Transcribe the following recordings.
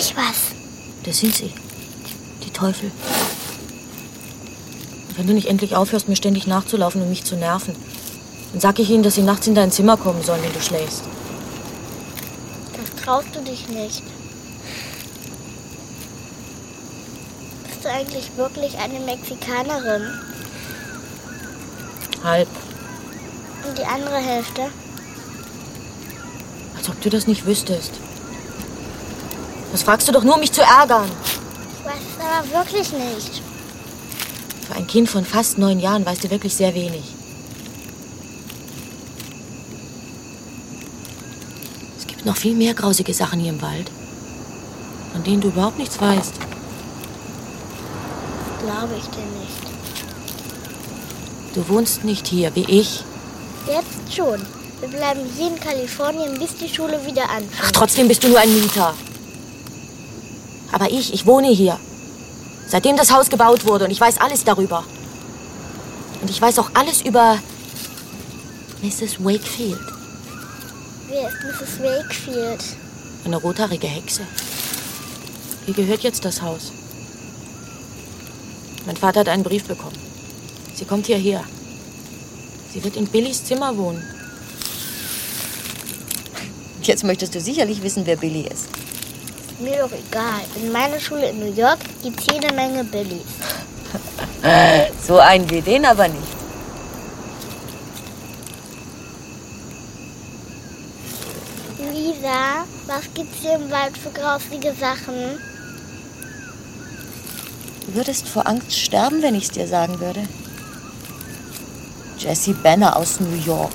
Sprich was. Das sind sie. Die Teufel. Und wenn du nicht endlich aufhörst, mir ständig nachzulaufen und mich zu nerven, dann sag ich ihnen, dass sie nachts in dein Zimmer kommen sollen, wenn du schläfst. Das traust du dich nicht. Bist du eigentlich wirklich eine Mexikanerin? Halb. Und die andere Hälfte? Als ob du das nicht wüsstest. Das fragst du doch nur, um mich zu ärgern. Ich weiß es aber wirklich nicht. Für ein Kind von fast 9 Jahren weißt du wirklich sehr wenig. Es gibt noch viel mehr grausige Sachen hier im Wald, von denen du überhaupt nichts weißt. Glaube ich dir nicht. Du wohnst nicht hier, wie ich. Jetzt schon. Wir bleiben hier in Kalifornien, bis die Schule wieder anfängt. Ach, trotzdem bist du nur ein Mieter. Aber ich wohne hier. Seitdem das Haus gebaut wurde und ich weiß alles darüber. Und ich weiß auch alles über Mrs. Wakefield. Wer ist Mrs. Wakefield? Eine rothaarige Hexe. Ihr gehört jetzt das Haus. Mein Vater hat einen Brief bekommen. Sie kommt hierher. Sie wird in Billys Zimmer wohnen. Jetzt möchtest du sicherlich wissen, wer Billy ist. Ist mir doch egal. In meiner Schule in New York gibt's jede Menge Billys. So einen wie den aber nicht. Luisa, was gibt's hier im Wald für grausige Sachen? Du würdest vor Angst sterben, wenn ich es dir sagen würde. Jessie Banner aus New York.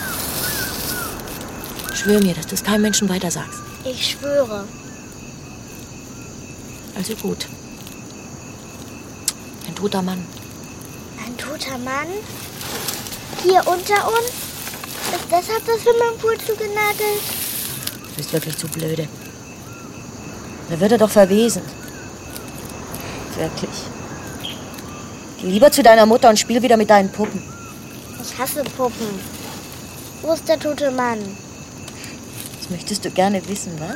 Schwör mir, dass du es keinem Menschen weiter sagst. Ich schwöre. Also gut. Ein toter Mann. Ein toter Mann? Hier unter uns? Ist deshalb das Swimmingpool zugenagelt? Du bist wirklich zu blöde. Da wird er doch verwesen. Wirklich. Geh lieber zu deiner Mutter und spiel wieder mit deinen Puppen. Ich hasse Puppen. Wo ist der tote Mann? Das möchtest du gerne wissen, was?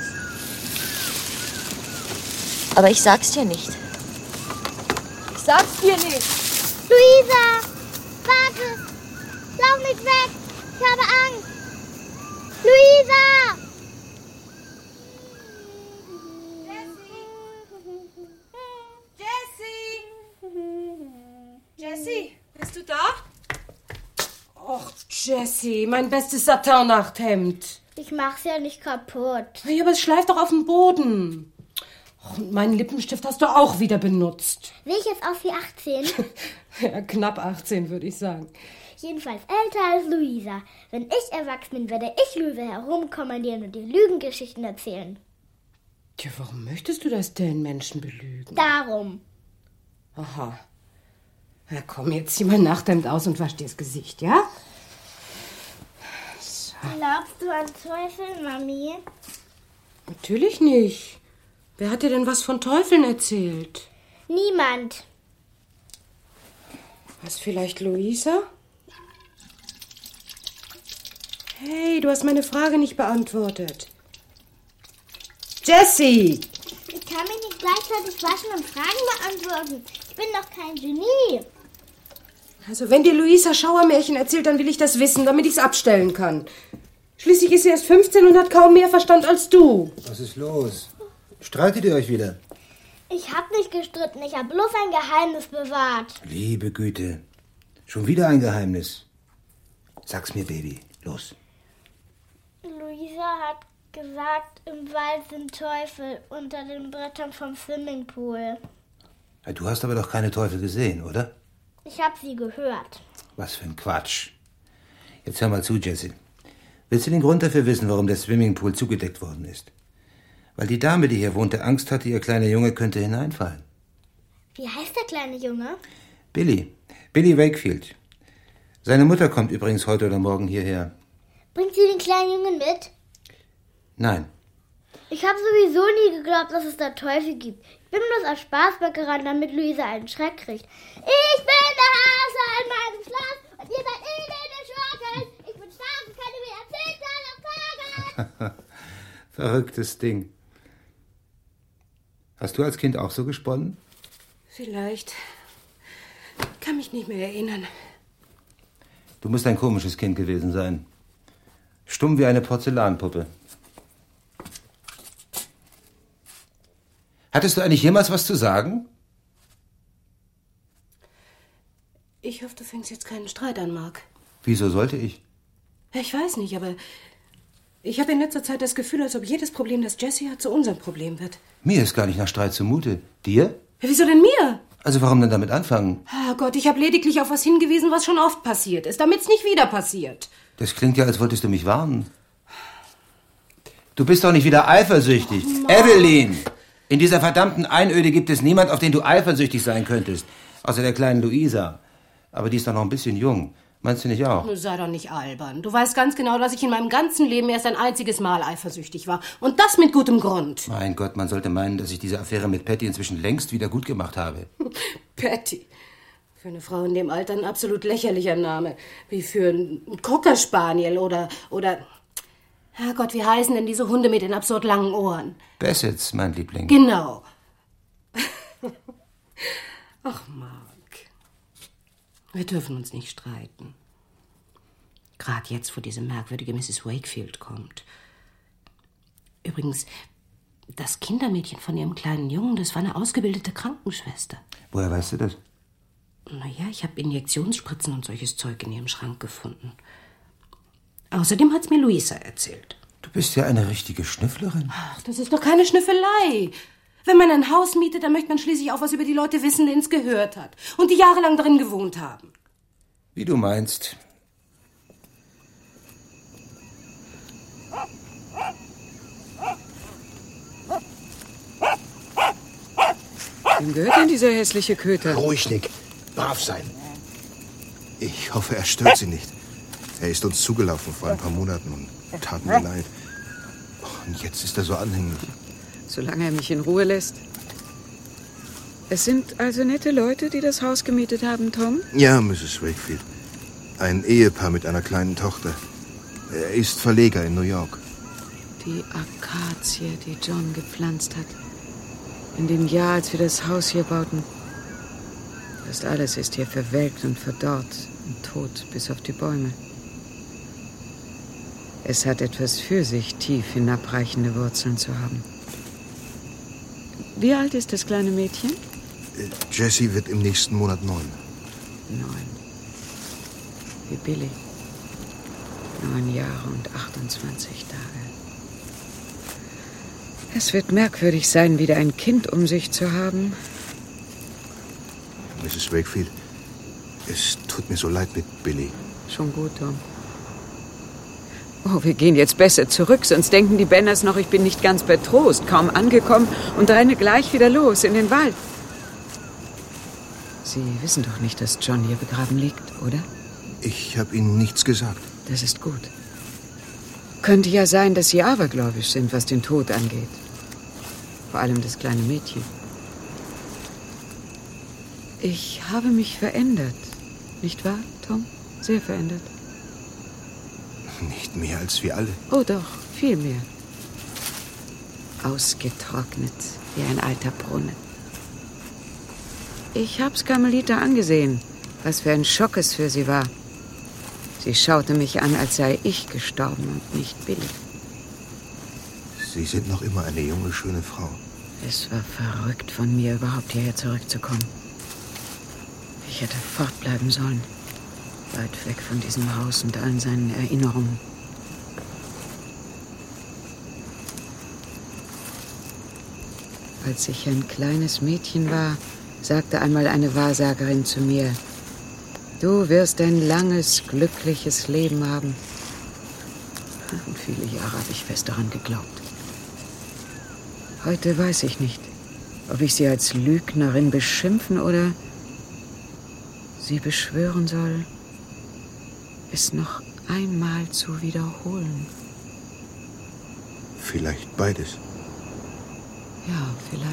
Aber ich sag's dir nicht. Ich sag's dir nicht. Luisa! Warte! Lauf nicht weg! Ich habe Angst! Luisa! Jessie, bist du da? Och, Jessie, mein bestes Satin-Nachthemd. Ich mach's ja nicht kaputt. Ja, aber es schleift doch auf dem Boden. Och, und meinen Lippenstift hast du auch wieder benutzt. Sehe ich jetzt aus wie 18? Ja, knapp 18, würde ich sagen. Jedenfalls älter als Luisa. Wenn ich erwachsen bin, werde ich Luisa herumkommandieren und dir Lügengeschichten erzählen. Tja, warum möchtest du das denn, Menschen belügen? Darum. Aha. Na komm, jetzt zieh mein Nachthemd aus und wasch dir das Gesicht, ja? So. Glaubst du an Teufel, Mami? Natürlich nicht. Wer hat dir denn was von Teufeln erzählt? Niemand. Was, vielleicht Luisa? Hey, du hast meine Frage nicht beantwortet. Jessie! Ich kann mich nicht gleichzeitig waschen und Fragen beantworten. Ich bin doch kein Genie. Also wenn dir Luisa Schauermärchen erzählt, dann will ich das wissen, damit ich es abstellen kann. Schließlich ist sie erst 15 und hat kaum mehr Verstand als du. Was ist los? Streitet ihr euch wieder? Ich hab nicht gestritten, ich hab bloß ein Geheimnis bewahrt. Liebe Güte. Schon wieder ein Geheimnis. Sag's mir, Baby. Los. Luisa hat gesagt, im Wald sind Teufel unter den Brettern vom Swimmingpool. Ja, du hast aber doch keine Teufel gesehen, oder? Ich hab sie gehört. Was für ein Quatsch. Jetzt hör mal zu, Jessie. Willst du den Grund dafür wissen, warum der Swimmingpool zugedeckt worden ist? Weil die Dame, die hier wohnte, Angst hatte, ihr kleiner Junge könnte hineinfallen. Wie heißt der kleine Junge? Billy. Billy Wakefield. Seine Mutter kommt übrigens heute oder morgen hierher. Bringt sie den kleinen Jungen mit? Nein. Ich habe sowieso nie geglaubt, dass es da Teufel gibt. Ich bin bloß aus Spaß weggerannt, damit Luisa einen Schreck kriegt. Ich bin der Hase in meinem Schloss und ihr seid elende Schurken. Ich bin stark und kann mir erzählen, auf Tagen. Verrücktes Ding. Hast du als Kind auch so gesponnen? Vielleicht. Kann mich nicht mehr erinnern. Du musst ein komisches Kind gewesen sein. Stumm wie eine Porzellanpuppe. Hattest du eigentlich jemals was zu sagen? Ich hoffe, du fängst jetzt keinen Streit an, Mark. Wieso sollte ich? Ja, ich weiß nicht, aber ich habe in letzter Zeit das Gefühl, als ob jedes Problem, das Jessie hat, zu unserem Problem wird. Mir ist gar nicht nach Streit zumute. Dir? Ja, wieso denn mir? Also warum denn damit anfangen? Oh Gott, ich habe lediglich auf was hingewiesen, was schon oft passiert ist, damit es nicht wieder passiert. Das klingt ja, als wolltest du mich warnen. Du bist doch nicht wieder eifersüchtig. Evelyn! In dieser verdammten Einöde gibt es niemand, auf den du eifersüchtig sein könntest. Außer der kleinen Luisa. Aber die ist doch noch ein bisschen jung. Meinst du nicht auch? Du sei doch nicht albern. Du weißt ganz genau, dass ich in meinem ganzen Leben erst ein einziges Mal eifersüchtig war. Und das mit gutem Grund. Mein Gott, man sollte meinen, dass ich diese Affäre mit Patty inzwischen längst wieder gut gemacht habe. Patty. Für eine Frau in dem Alter ein absolut lächerlicher Name. Wie für einen Cocker Spaniel oder... Herrgott, wie heißen denn diese Hunde mit den absurd langen Ohren? Bassets, mein Liebling. Genau. Ach, Mark. Wir dürfen uns nicht streiten. Gerade jetzt, wo diese merkwürdige Mrs. Wakefield kommt. Übrigens, das Kindermädchen von ihrem kleinen Jungen, das war eine ausgebildete Krankenschwester. Woher weißt du das? Naja, ich habe Injektionsspritzen und solches Zeug in ihrem Schrank gefunden. Außerdem hat's mir Luisa erzählt. Du bist ja eine richtige Schnüfflerin. Ach, das ist doch keine Schnüffelei. Wenn man ein Haus mietet, dann möchte man schließlich auch was über die Leute wissen, denen es gehört hat. Und die jahrelang darin gewohnt haben. Wie du meinst. Wem gehört denn dieser hässliche Köter? Ruhig, Nick. Brav sein. Ich hoffe, er stört Sie nicht. Er ist uns zugelaufen vor ein paar Monaten und tat mir leid. Und jetzt ist er so anhänglich. Solange er mich in Ruhe lässt. Es sind also nette Leute, die das Haus gemietet haben, Tom? Ja, Mrs. Wakefield. Ein Ehepaar mit einer kleinen Tochter. Er ist Verleger in New York. Die Akazie, die John gepflanzt hat. In dem Jahr, als wir das Haus hier bauten. Fast alles ist hier verwelkt und verdorrt und tot, bis auf die Bäume. Es hat etwas für sich, tief hinabreichende Wurzeln zu haben. Wie alt ist das kleine Mädchen? Jessie wird im nächsten Monat 9. 9. Wie Billy. 9 Jahre und 28 Tage. Es wird merkwürdig sein, wieder ein Kind um sich zu haben. Mrs. Wakefield, es tut mir so leid mit Billy. Schon gut, Tom. Oh, wir gehen jetzt besser zurück, sonst denken die Benners noch, ich bin nicht ganz bei Trost, kaum angekommen und renne gleich wieder los in den Wald. Sie wissen doch nicht, dass John hier begraben liegt, oder? Ich habe Ihnen nichts gesagt. Das ist gut. Könnte ja sein, dass Sie abergläubisch sind, was den Tod angeht. Vor allem das kleine Mädchen. Ich habe mich verändert. Nicht wahr, Tom? Sehr verändert. Nicht mehr als wir alle. Oh doch, viel mehr. Ausgetrocknet, wie ein alter Brunnen. Ich hab's Carmelita angesehen, was für ein Schock es für sie war. Sie schaute mich an, als sei ich gestorben und nicht Billy. Sie sind noch immer eine junge, schöne Frau. Es war verrückt von mir, überhaupt hierher zurückzukommen. Ich hätte fortbleiben sollen. Weit weg von diesem Haus und allen seinen Erinnerungen. Als ich ein kleines Mädchen war, sagte einmal eine Wahrsagerin zu mir: Du wirst ein langes, glückliches Leben haben. Und viele Jahre habe ich fest daran geglaubt. Heute weiß ich nicht, ob ich sie als Lügnerin beschimpfen oder sie beschwören soll, es noch einmal zu wiederholen. Vielleicht beides. Ja, vielleicht.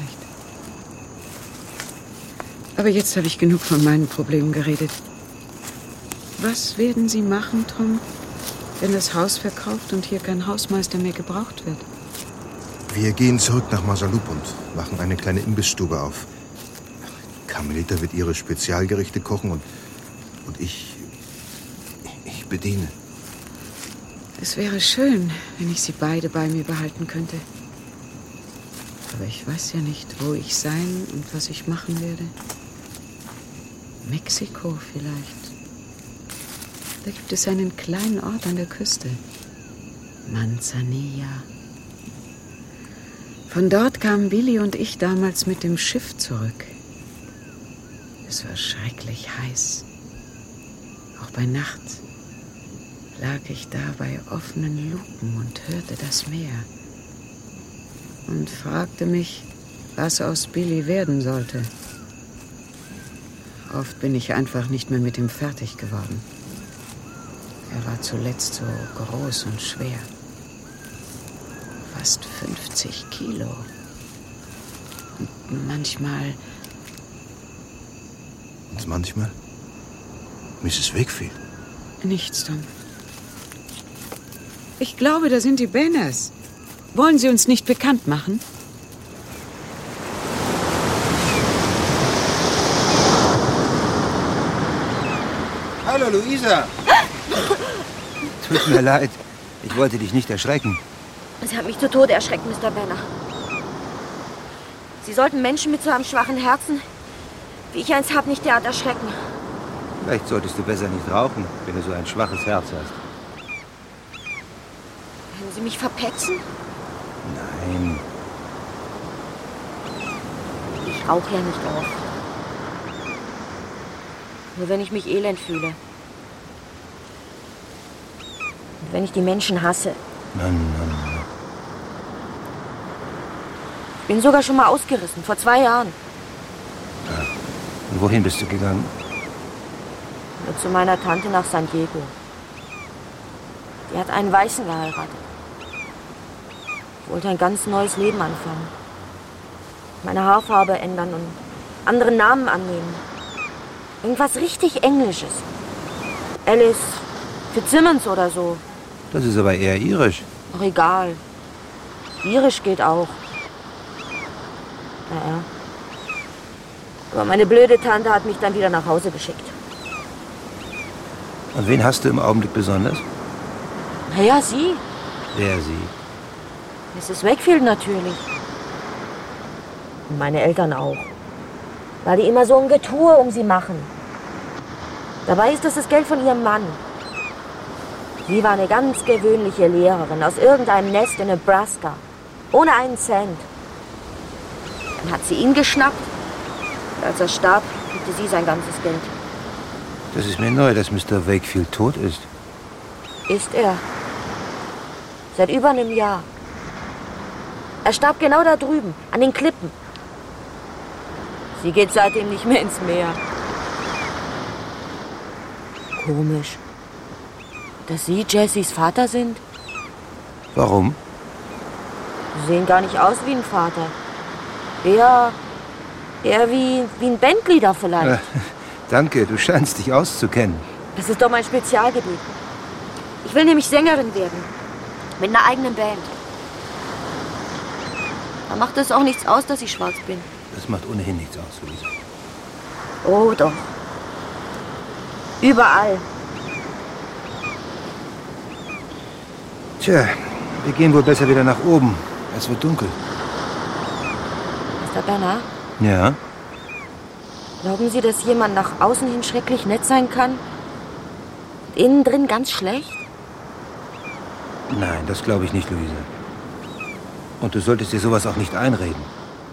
Aber jetzt habe ich genug von meinen Problemen geredet. Was werden Sie machen, Tom, wenn das Haus verkauft und hier kein Hausmeister mehr gebraucht wird? Wir gehen zurück nach Masalup und machen eine kleine Imbissstube auf. Carmelita wird ihre Spezialgerichte kochen und ich bediene. Es wäre schön, wenn ich sie beide bei mir behalten könnte. Aber ich weiß ja nicht, wo ich sein und was ich machen werde. Mexiko vielleicht. Da gibt es einen kleinen Ort an der Küste. Manzanilla. Von dort kamen Billy und ich damals mit dem Schiff zurück. Es war schrecklich heiß. Auch bei Nacht lag ich da bei offenen Luken und hörte das Meer. Und fragte mich, was aus Billy werden sollte. Oft bin ich einfach nicht mehr mit ihm fertig geworden. Er war zuletzt so groß und schwer. Fast 50 Kilo. Und manchmal... Und manchmal? Mrs. Wakefield? Nichts, Tom. Ich glaube, da sind die Banners. Wollen Sie uns nicht bekannt machen? Hallo, Luisa. Tut mir leid. Ich wollte dich nicht erschrecken. Sie haben mich zu Tode erschreckt, Mr. Banner. Sie sollten Menschen mit so einem schwachen Herzen, wie ich eins habe, nicht derart erschrecken. Vielleicht solltest du besser nicht rauchen, wenn du so ein schwaches Herz hast. Können Sie mich verpetzen? Nein. Ich rauche ja nicht oft. Nur wenn ich mich elend fühle. Und wenn ich die Menschen hasse. Nein. Ich bin sogar schon mal ausgerissen, vor 2 Jahren. Ja. Und wohin bist du gegangen? Nur zu meiner Tante nach San Diego. Die hat einen Weißen geheiratet. Ich wollte ein ganz neues Leben anfangen. Meine Haarfarbe ändern und anderen Namen annehmen. Irgendwas richtig Englisches. Alice Fitzsimmons oder so. Das ist aber eher irisch. Ach, egal. Irisch geht auch. Naja. Aber meine blöde Tante hat mich dann wieder nach Hause geschickt. Und wen hast du im Augenblick besonders? Naja, sie. Wer sie? Mrs. Wakefield natürlich. Und meine Eltern auch. Weil die immer so ein Getue um sie machen. Dabei ist das Geld von ihrem Mann. Sie war eine ganz gewöhnliche Lehrerin aus irgendeinem Nest in Nebraska. Ohne einen Cent. Dann hat sie ihn geschnappt. Und als er starb, kriegte sie sein ganzes Geld. Das ist mir neu, dass Mr. Wakefield tot ist. Ist er. Seit über einem Jahr. Er starb genau da drüben, an den Klippen. Sie geht seitdem nicht mehr ins Meer. Komisch. Dass Sie Jessys Vater sind? Warum? Sie sehen gar nicht aus wie ein Vater. Eher wie ein Bandleader vielleicht. Danke, du scheinst dich auszukennen. Das ist doch mein Spezialgebiet. Ich will nämlich Sängerin werden. Mit einer eigenen Band. Da macht es auch nichts aus, dass ich schwarz bin. Das macht ohnehin nichts aus, Luisa. Oh doch. Überall. Tja, wir gehen wohl besser wieder nach oben. Es wird dunkel. Mr. Banner, Ja? glauben Sie, dass jemand nach außen hin schrecklich nett sein kann? Und innen drin ganz schlecht? Nein, das glaube ich nicht, Luisa. Und du solltest dir sowas auch nicht einreden.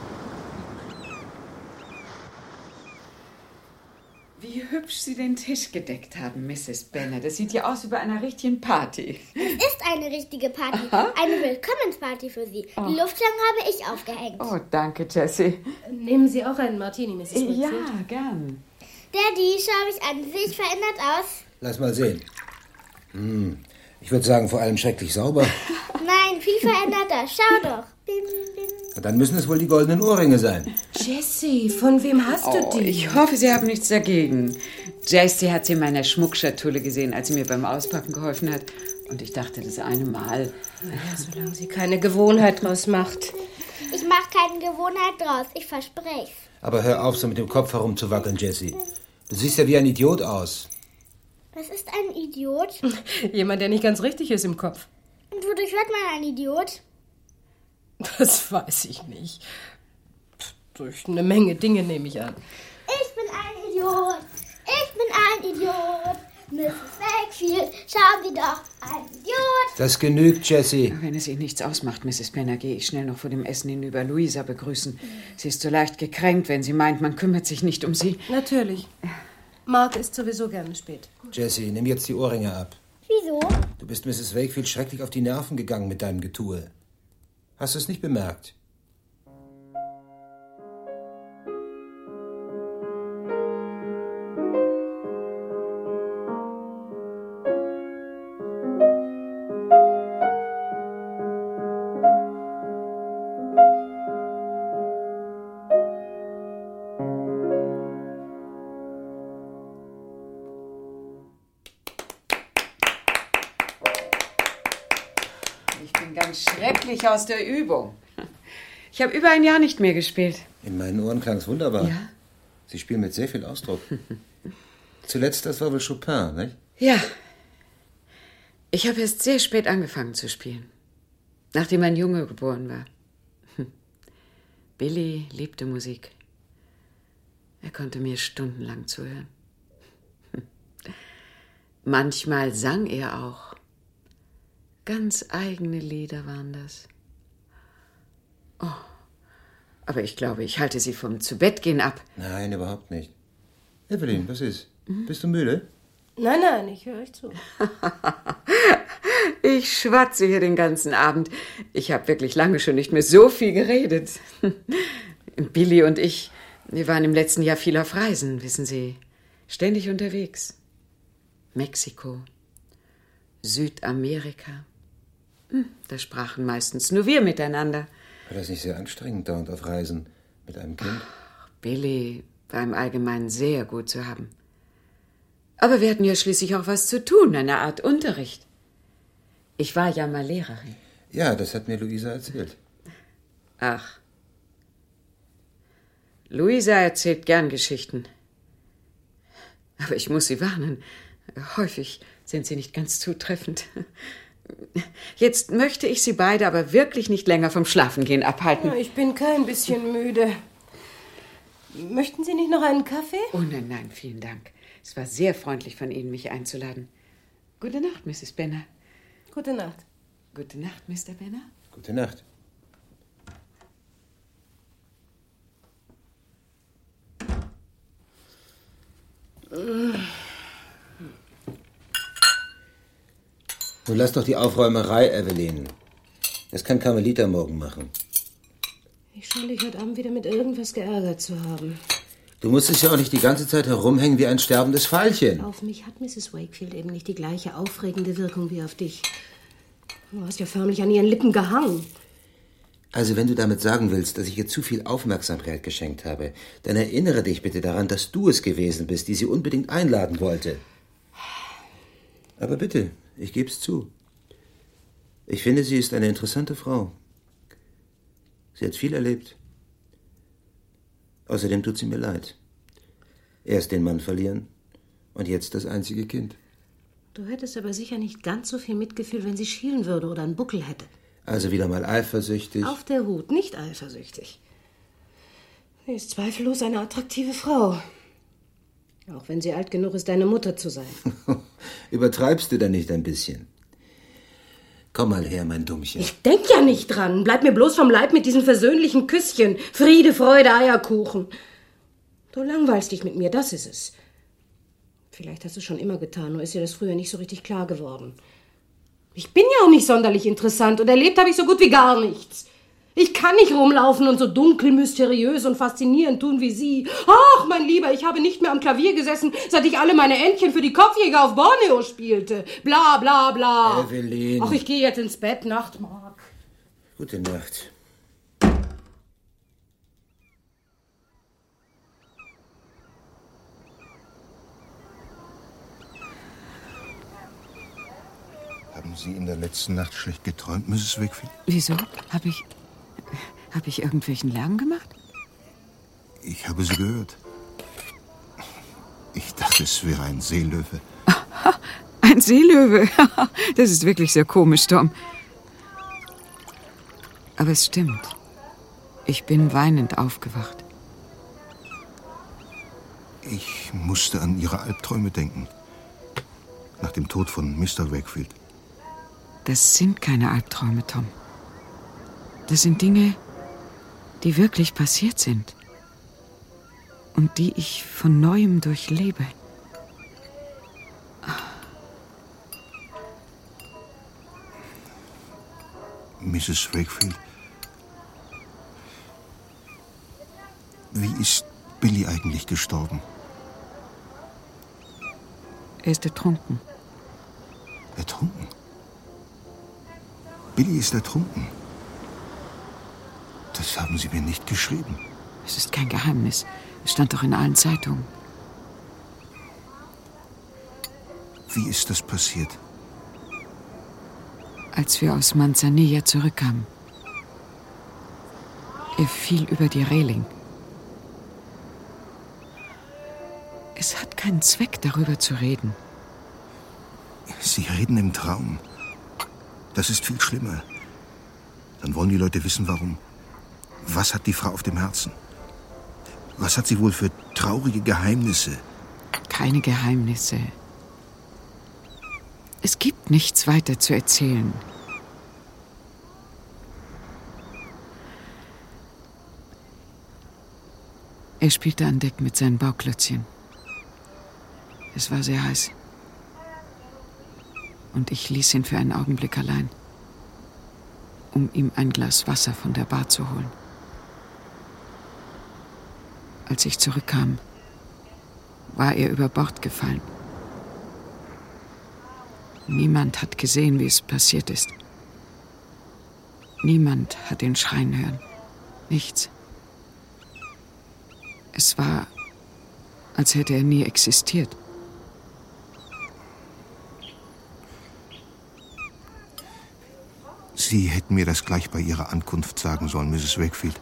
Wie hübsch Sie den Tisch gedeckt haben, Mrs. Banner. Das sieht ja aus wie bei einer richtigen Party. Es ist eine richtige Party. Aha. Eine Willkommensparty für Sie. Die Luftschlangen habe ich aufgehängt. Oh, danke, Jessie. Nehmen Sie auch einen Martini, Mrs. Wakefield? Ja, gern. Daddy, schau mich an. Sehe ich verändert aus? Lass mal sehen. Ich würde sagen, vor allem schrecklich sauber. Nein, viel veränderter. Schau doch. Bim, bim. Und dann müssen es wohl die goldenen Ohrringe sein. Jessie, von wem hast du die? Ich hoffe, Sie haben nichts dagegen. Jessie hat sie in meiner Schmuckschatulle gesehen, als sie mir beim Auspacken geholfen hat. Und ich dachte, das eine Mal... Naja, solange sie keine Gewohnheit draus macht. Ich mache keine Gewohnheit draus, ich verspreche es. Aber hör auf, so mit dem Kopf herumzuwackeln, Jessie. Du siehst ja wie ein Idiot aus. Was ist ein Idiot? Jemand, der nicht ganz richtig ist im Kopf. Und wodurch wird man ein Idiot? Das weiß ich nicht. Durch eine Menge Dinge nehme ich an. Ich bin ein Idiot. Ich bin ein Idiot. Mrs. Wakefield, schauen Sie doch, ein Idiot. Das genügt, Jessie. Wenn es Ihnen nichts ausmacht, Mrs. Benner, gehe ich schnell noch vor dem Essen hinüber Louisa begrüßen. Sie ist so leicht gekränkt, wenn sie meint, man kümmert sich nicht um sie. Natürlich. Mark ist sowieso gerne spät. Jessie, nimm jetzt die Ohrringe ab. Wieso? Du bist Mrs. Wakefield schrecklich auf die Nerven gegangen mit deinem Getue. Hast du es nicht bemerkt? Schrecklich aus der Übung. Ich habe über ein Jahr nicht mehr gespielt. In meinen Ohren klang es wunderbar. Ja? Sie spielen mit sehr viel Ausdruck. Zuletzt, das war wohl Chopin, nicht? Ja. Ich habe erst sehr spät angefangen zu spielen. Nachdem ein Junge geboren war. Billy liebte Musik. Er konnte mir stundenlang zuhören. Manchmal sang er auch. Ganz eigene Lieder waren das. Oh, aber ich glaube, ich halte Sie vom Zubettgehen ab. Nein, überhaupt nicht. Evelyn, was ist? Bist du müde? Nein, ich höre euch zu. Ich schwatze hier den ganzen Abend. Ich habe wirklich lange schon nicht mehr so viel geredet. Billy und ich, wir waren im letzten Jahr viel auf Reisen, wissen Sie. Ständig unterwegs. Mexiko, Südamerika. Da sprachen meistens nur wir miteinander. War das nicht sehr anstrengend, dauernd auf Reisen mit einem Kind? Ach, Billy war im Allgemeinen sehr gut zu haben. Aber wir hatten ja schließlich auch was zu tun, eine Art Unterricht. Ich war ja mal Lehrerin. Ja, das hat mir Luisa erzählt. Ach. Luisa erzählt gern Geschichten. Aber ich muss Sie warnen. Häufig sind sie nicht ganz zutreffend. Jetzt möchte ich Sie beide aber wirklich nicht länger vom Schlafengehen abhalten. Ich bin kein bisschen müde. Möchten Sie nicht noch einen Kaffee? Oh nein, vielen Dank. Es war sehr freundlich von Ihnen, mich einzuladen. Gute Nacht, Mrs. Benner. Gute Nacht. Gute Nacht, Mr. Benner. Gute Nacht. Nun lass doch die Aufräumerei, Evelyn. Das kann Carmelita morgen machen. Ich scheine dich heute Abend wieder mit irgendwas geärgert zu haben. Du musstest ja auch nicht die ganze Zeit herumhängen wie ein sterbendes Veilchen. Auf mich hat Mrs. Wakefield eben nicht die gleiche aufregende Wirkung wie auf dich. Du hast ja förmlich an ihren Lippen gehangen. Also wenn du damit sagen willst, dass ich ihr zu viel Aufmerksamkeit geschenkt habe, dann erinnere dich bitte daran, dass du es gewesen bist, die sie unbedingt einladen wollte. Aber bitte, ich geb's zu. Ich finde, sie ist eine interessante Frau. Sie hat viel erlebt. Außerdem tut sie mir leid. Erst den Mann verlieren und jetzt das einzige Kind. Du hättest aber sicher nicht ganz so viel Mitgefühl, wenn sie schielen würde oder einen Buckel hätte. Also wieder mal eifersüchtig. Auf der Hut, nicht eifersüchtig. Sie ist zweifellos eine attraktive Frau. Auch wenn sie alt genug ist, deine Mutter zu sein. Übertreibst du da nicht ein bisschen? Komm mal her, mein Dummchen. Ich denk ja nicht dran. Bleib mir bloß vom Leib mit diesen versöhnlichen Küsschen. Friede, Freude, Eierkuchen. Du langweilst dich mit mir, das ist es. Vielleicht hast du es schon immer getan, nur ist dir das früher nicht so richtig klar geworden. Ich bin ja auch nicht sonderlich interessant und erlebt habe ich so gut wie gar nichts. Ich kann nicht rumlaufen und so dunkel, mysteriös und faszinierend tun wie Sie. Ach, mein Lieber, ich habe nicht mehr am Klavier gesessen, seit ich alle meine Entchen für die Kopfjäger auf Borneo spielte. Bla, bla, bla. Evelyn. Ach, ich gehe jetzt ins Bett. Nacht, Mark. Gute Nacht. Haben Sie in der letzten Nacht schlecht geträumt, Mrs. Wakefield? Wieso? Hab ich irgendwelchen Lärm gemacht? Ich habe Sie gehört. Ich dachte, es wäre ein Seelöwe. Ein Seelöwe? Das ist wirklich sehr komisch, Tom. Aber es stimmt. Ich bin weinend aufgewacht. Ich musste an Ihre Albträume denken. Nach dem Tod von Mr. Wakefield. Das sind keine Albträume, Tom. Das sind Dinge, die wirklich passiert sind. Und die ich von Neuem durchlebe. Mrs. Wakefield, wie ist Billy eigentlich gestorben? Er ist ertrunken. Ertrunken? Billy ist ertrunken. Das haben Sie mir nicht geschrieben. Es ist kein Geheimnis. Es stand doch in allen Zeitungen. Wie ist das passiert? Als wir aus Manzanilla zurückkamen. Er fiel über die Reling. Es hat keinen Zweck, darüber zu reden. Sie reden im Traum. Das ist viel schlimmer. Dann wollen die Leute wissen, warum. Was hat die Frau auf dem Herzen? Was hat sie wohl für traurige Geheimnisse? Keine Geheimnisse. Es gibt nichts weiter zu erzählen. Er spielte an Deck mit seinen Bauklötzchen. Es war sehr heiß. Und ich ließ ihn für einen Augenblick allein, um ihm ein Glas Wasser von der Bar zu holen. Als ich zurückkam, war er über Bord gefallen. Niemand hat gesehen, wie es passiert ist. Niemand hat ihn schreien hören. Nichts. Es war, als hätte er nie existiert. Sie hätten mir das gleich bei Ihrer Ankunft sagen sollen, Mrs. Wakefield.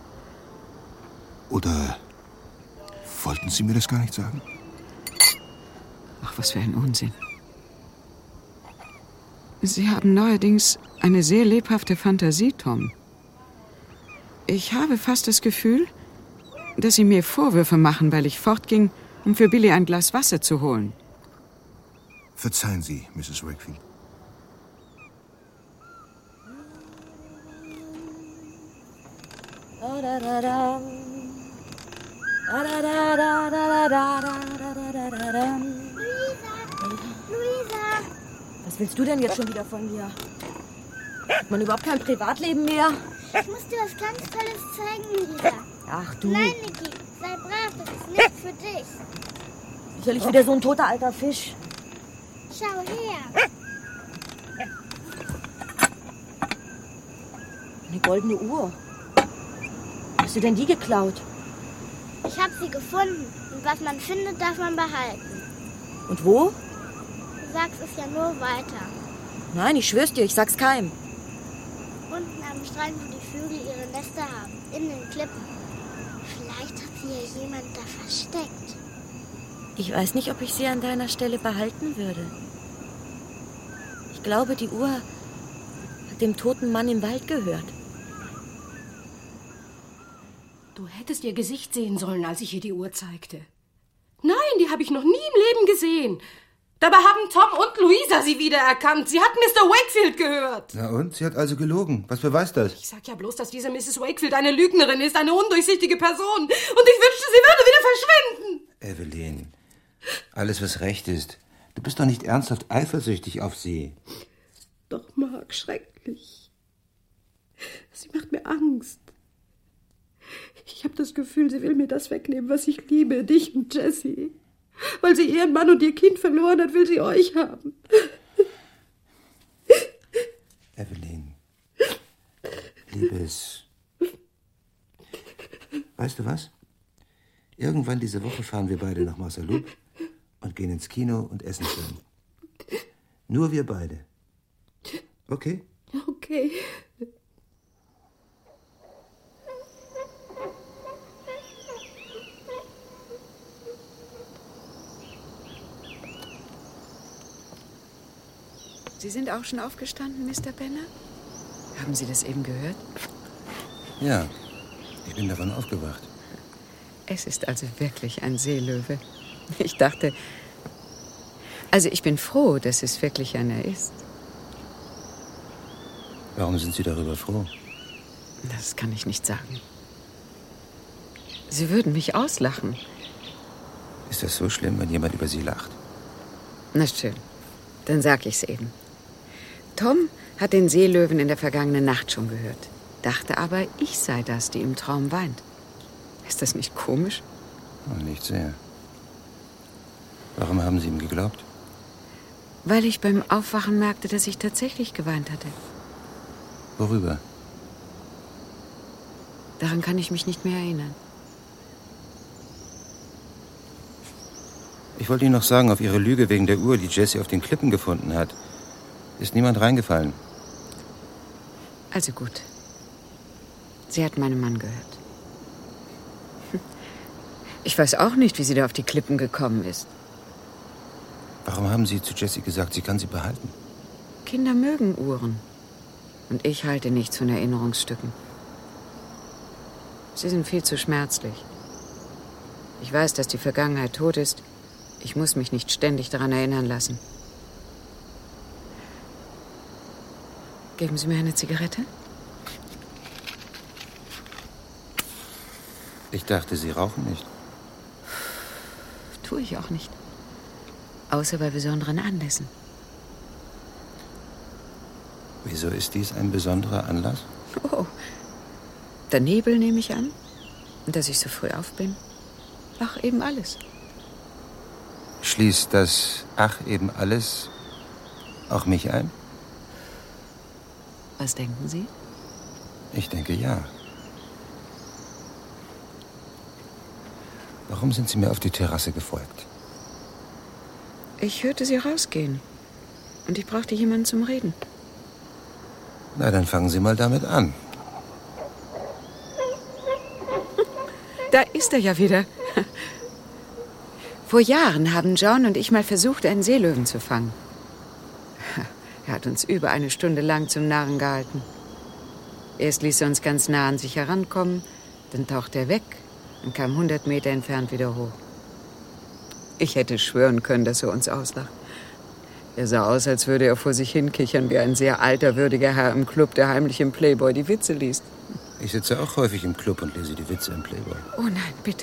Oder wollten Sie mir das gar nicht sagen? Ach, was für ein Unsinn. Sie haben neuerdings eine sehr lebhafte Fantasie, Tom. Ich habe fast das Gefühl, dass Sie mir Vorwürfe machen, weil ich fortging, um für Billy ein Glas Wasser zu holen. Verzeihen Sie, Mrs. Wakefield. Luisa! Was willst du denn jetzt schon wieder von mir? Hat man überhaupt kein Privatleben mehr? Ich muss dir was ganz Tolles zeigen, Luisa. Ach du. Nein, Niki, sei brav, das ist nicht für dich. Sicherlich wieder so ein toter alter Fisch. Schau her. Eine goldene Uhr. Hast du denn die geklaut? Ich habe sie gefunden. Und was man findet, darf man behalten. Und wo? Du sagst es ja nur weiter. Nein, ich schwör's dir, ich sag's keinem. Unten am Strand, wo die Vögel ihre Nester haben. In den Klippen. Vielleicht hat sie ja jemand da versteckt. Ich weiß nicht, ob ich sie an deiner Stelle behalten würde. Ich glaube, die Uhr hat dem toten Mann im Wald gehört. Du hättest ihr Gesicht sehen sollen, als ich ihr die Uhr zeigte. Nein, die habe ich noch nie im Leben gesehen. Dabei haben Tom und Luisa sie wiedererkannt. Sie hat Mr. Wakefield gehört. Na und? Sie hat also gelogen. Was beweist das? Ich sag ja bloß, dass diese Mrs. Wakefield eine Lügnerin ist, eine undurchsichtige Person. Und ich wünschte, sie würde wieder verschwinden. Evelyn, alles was recht ist. Du bist doch nicht ernsthaft eifersüchtig auf sie. Doch, Mark, schrecklich. Sie macht mir Angst. Ich habe das Gefühl, sie will mir das wegnehmen, was ich liebe, dich und Jessie. Weil sie ihren Mann und ihr Kind verloren hat, will sie euch haben. Evelyn, Liebes, weißt du was? Irgendwann diese Woche fahren wir beide nach Marsalup und gehen ins Kino und essen schön. Nur wir beide. Okay. Okay. Sie sind auch schon aufgestanden, Mr. Benner? Haben Sie das eben gehört? Ja, ich bin davon aufgewacht. Es ist also wirklich ein Seelöwe. Ich dachte... Also ich bin froh, dass es wirklich einer ist. Warum sind Sie darüber froh? Das kann ich nicht sagen. Sie würden mich auslachen. Ist das so schlimm, wenn jemand über Sie lacht? Na schön, dann sag ich's eben. Tom hat den Seelöwen in der vergangenen Nacht schon gehört. Dachte aber, ich sei das, die im Traum weint. Ist das nicht komisch? Oh, nicht sehr. Warum haben Sie ihm geglaubt? Weil ich beim Aufwachen merkte, dass ich tatsächlich geweint hatte. Worüber? Daran kann ich mich nicht mehr erinnern. Ich wollte Ihnen noch sagen, auf Ihre Lüge wegen der Uhr, die Jessie auf den Klippen gefunden hat, ist niemand reingefallen. Also gut. Sie hat meinen Mann gehört. Ich weiß auch nicht, wie sie da auf die Klippen gekommen ist. Warum haben Sie zu Jessie gesagt, sie kann sie behalten? Kinder mögen Uhren. Und ich halte nichts von Erinnerungsstücken. Sie sind viel zu schmerzlich. Ich weiß, dass die Vergangenheit tot ist. Ich muss mich nicht ständig daran erinnern lassen. Geben Sie mir eine Zigarette? Ich dachte, Sie rauchen nicht. Tue ich auch nicht. Außer bei besonderen Anlässen. Wieso ist dies ein besonderer Anlass? Oh, der Nebel nehme ich an. Und dass ich so früh auf bin. Ach, eben alles. Schließt das Ach eben alles auch mich ein? Was denken Sie? Ich denke ja. Warum sind Sie mir auf die Terrasse gefolgt? Ich hörte Sie rausgehen. Und ich brauchte jemanden zum Reden. Na, dann fangen Sie mal damit an. Da ist er ja wieder. Vor Jahren haben John und ich mal versucht, einen Seelöwen zu fangen. Er hat uns über eine Stunde lang zum Narren gehalten. Erst ließ er uns ganz nah an sich herankommen, dann tauchte er weg und kam 100 Meter entfernt wieder hoch. Ich hätte schwören können, dass er uns auslacht. Er sah aus, als würde er vor sich hinkichern wie ein sehr alter, würdiger Herr im Club, der heimlich im Playboy die Witze liest. Ich sitze auch häufig im Club und lese die Witze im Playboy. Oh nein, bitte.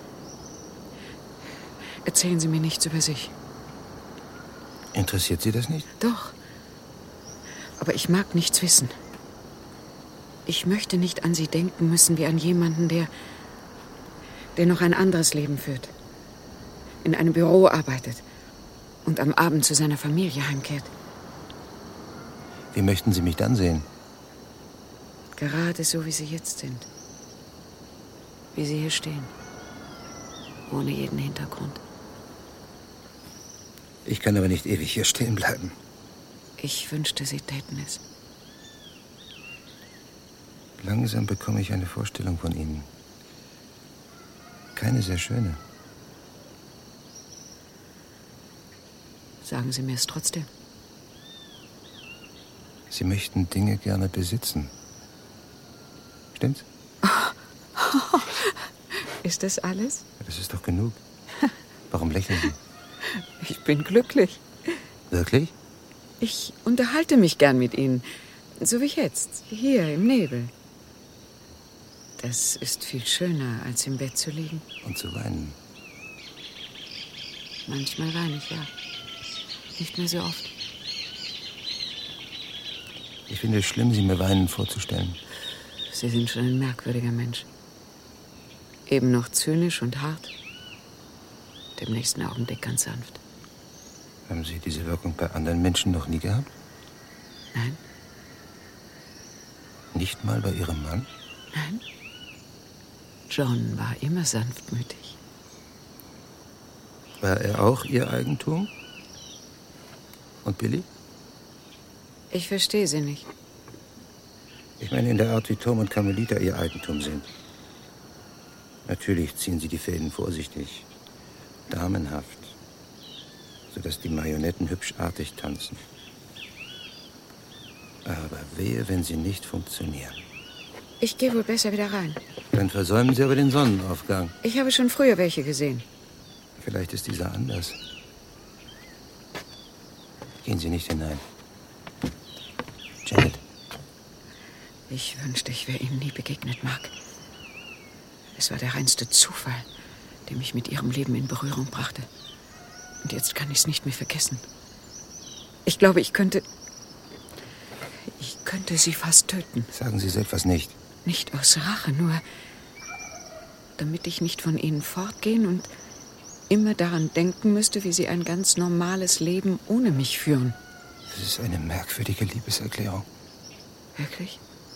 Erzählen Sie mir nichts über sich. Interessiert Sie das nicht? Doch. Aber ich mag nichts wissen. Ich möchte nicht an Sie denken müssen wie an jemanden, der noch ein anderes Leben führt. In einem Büro arbeitet und am Abend zu seiner Familie heimkehrt. Wie möchten Sie mich dann sehen? Gerade so, wie Sie jetzt sind. Wie Sie hier stehen. Ohne jeden Hintergrund. Ich kann aber nicht ewig hier stehen bleiben. Ich wünschte, Sie täten es. Langsam bekomme ich eine Vorstellung von Ihnen. Keine sehr schöne. Sagen Sie mir es trotzdem. Sie möchten Dinge gerne besitzen. Stimmt's? Ist das alles? Das ist doch genug. Warum lächeln Sie? Ich bin glücklich. Wirklich? Ich unterhalte mich gern mit Ihnen. So wie jetzt, hier im Nebel. Das ist viel schöner, als im Bett zu liegen. Und zu weinen. Manchmal weine ich, ja. Nicht mehr so oft. Ich finde es schlimm, Sie mir weinen vorzustellen. Sie sind schon ein merkwürdiger Mensch. Eben noch zynisch und hart. Im nächsten Augenblick ganz sanft. Haben Sie diese Wirkung bei anderen Menschen noch nie gehabt? Nein. Nicht mal bei Ihrem Mann? Nein. John war immer sanftmütig. War er auch Ihr Eigentum? Und Billy? Ich verstehe Sie nicht. Ich meine in der Art, wie Tom und Carmelita ihr Eigentum sind. Natürlich ziehen sie die Fäden vorsichtig, damenhaft, sodass die Marionetten hübsch artig tanzen. Aber wehe, wenn sie nicht funktionieren. Ich gehe wohl besser wieder rein. Dann versäumen Sie aber den Sonnenaufgang. Ich habe schon früher welche gesehen. Vielleicht ist dieser anders. Gehen Sie nicht hinein. Janet. Ich wünschte, ich wäre Ihnen nie begegnet, Mark. Es war der reinste Zufall, der mich mit Ihrem Leben in Berührung brachte. Und jetzt kann ich es nicht mehr vergessen. Ich glaube, ich könnte Sie fast töten. Sagen Sie so etwas nicht. Nicht aus Rache, nur damit ich nicht von Ihnen fortgehen und immer daran denken müsste, wie Sie ein ganz normales Leben ohne mich führen. Das ist eine merkwürdige Liebeserklärung. Wirklich?